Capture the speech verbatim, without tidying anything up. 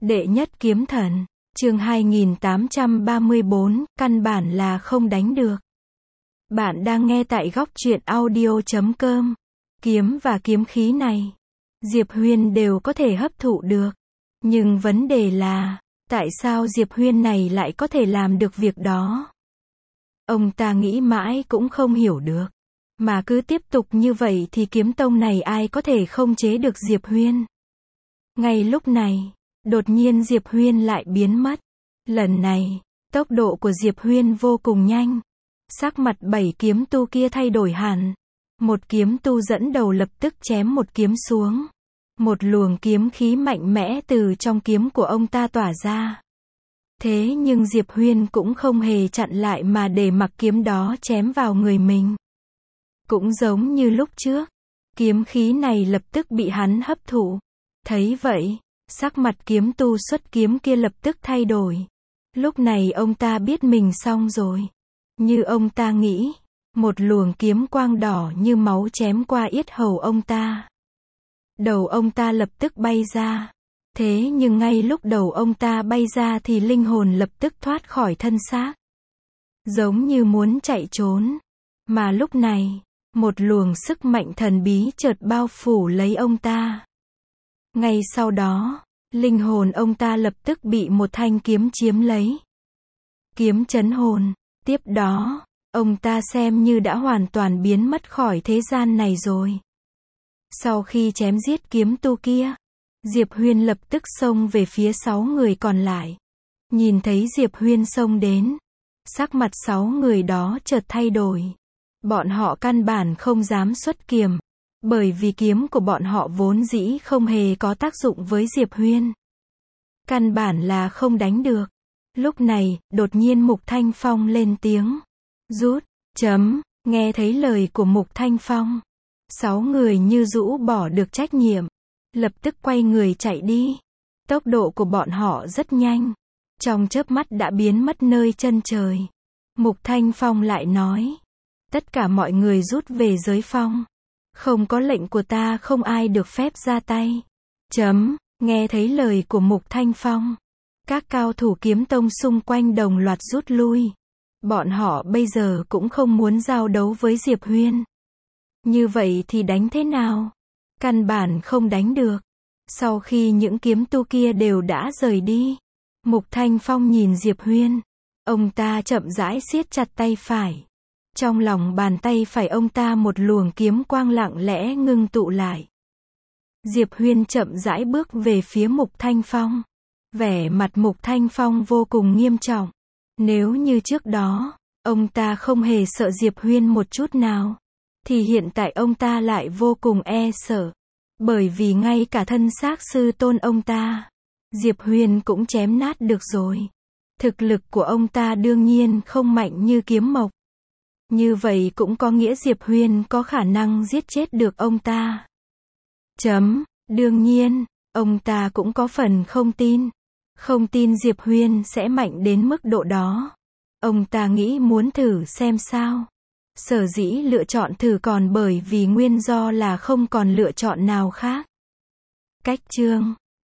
Đệ nhất kiếm thần, chương hai nghìn tám trăm ba mươi bốn, căn bản là không đánh được. Bạn đang nghe tại góc truyện audio chấm com. Kiếm và kiếm khí này, Diệp Huyên đều có thể hấp thụ được. Nhưng vấn đề là, tại sao Diệp Huyên này lại có thể làm được việc đó? Ông ta nghĩ mãi cũng không hiểu được. Mà cứ tiếp tục như vậy thì kiếm tông này ai có thể không chế được Diệp Huyên? Ngay lúc này, đột nhiên Diệp Huyên lại biến mất. Lần này, tốc độ của Diệp Huyên vô cùng nhanh. Sắc mặt bảy kiếm tu kia thay đổi hẳn. Một kiếm tu dẫn đầu lập tức chém một kiếm xuống. Một luồng kiếm khí mạnh mẽ từ trong kiếm của ông ta tỏa ra. Thế nhưng Diệp Huyên cũng không hề chặn lại mà để mặc kiếm đó chém vào người mình. Cũng giống như lúc trước, kiếm khí này lập tức bị hắn hấp thụ. Thấy vậy, sắc mặt kiếm tu xuất kiếm kia lập tức thay đổi. Lúc này ông ta biết mình xong rồi. Như ông ta nghĩ, một luồng kiếm quang đỏ như máu chém qua yết hầu ông ta. Đầu ông ta lập tức bay ra. Thế nhưng ngay lúc đầu ông ta bay ra thì linh hồn lập tức thoát khỏi thân xác. Giống như muốn chạy trốn. Mà lúc này, một luồng sức mạnh thần bí chợt bao phủ lấy ông ta. Ngay sau đó, linh hồn ông ta lập tức bị một thanh kiếm chiếm lấy. Kiếm chấn hồn. Tiếp đó, ông ta xem như đã hoàn toàn biến mất khỏi thế gian này rồi. Sau khi chém giết kiếm tu kia, Diệp Huyên lập tức xông về phía sáu người còn lại. Nhìn thấy Diệp Huyên xông đến, sắc mặt sáu người đó chợt thay đổi. Bọn họ căn bản không dám xuất kiếm, bởi vì kiếm của bọn họ vốn dĩ không hề có tác dụng với Diệp Huyên. Căn bản là không đánh được. Lúc này, đột nhiên Mục Thanh Phong lên tiếng. Rút, chấm, nghe thấy lời của Mục Thanh Phong. Sáu người như rũ bỏ được trách nhiệm. Lập tức quay người chạy đi. Tốc độ của bọn họ rất nhanh. Trong chớp mắt đã biến mất nơi chân trời. Mục Thanh Phong lại nói. Tất cả mọi người rút về giới phong. Không có lệnh của ta không ai được phép ra tay. Chấm, nghe thấy lời của Mục Thanh Phong. Các cao thủ kiếm tông xung quanh đồng loạt rút lui. Bọn họ bây giờ cũng không muốn giao đấu với Diệp Huyên. Như vậy thì đánh thế nào? Căn bản không đánh được. Sau khi những kiếm tu kia đều đã rời đi, Mục Thanh Phong nhìn Diệp Huyên. Ông ta chậm rãi siết chặt tay phải. Trong lòng bàn tay phải ông ta một luồng kiếm quang lặng lẽ ngưng tụ lại. Diệp Huyên chậm rãi bước về phía Mục Thanh Phong. Vẻ mặt Mục Thanh Phong vô cùng nghiêm trọng. Nếu như trước đó, ông ta không hề sợ Diệp Huyên một chút nào, thì hiện tại ông ta lại vô cùng e sợ. Bởi vì ngay cả thân xác sư tôn ông ta, Diệp Huyên cũng chém nát được rồi. Thực lực của ông ta đương nhiên không mạnh như Kiếm Mộc. Như vậy cũng có nghĩa Diệp Huyên có khả năng giết chết được ông ta. Chấm, đương nhiên, ông ta cũng có phần không tin. Không tin Diệp Huyên sẽ mạnh đến mức độ đó. Ông ta nghĩ muốn thử xem sao. Sở dĩ lựa chọn thử còn bởi vì nguyên do là không còn lựa chọn nào khác. Cách chương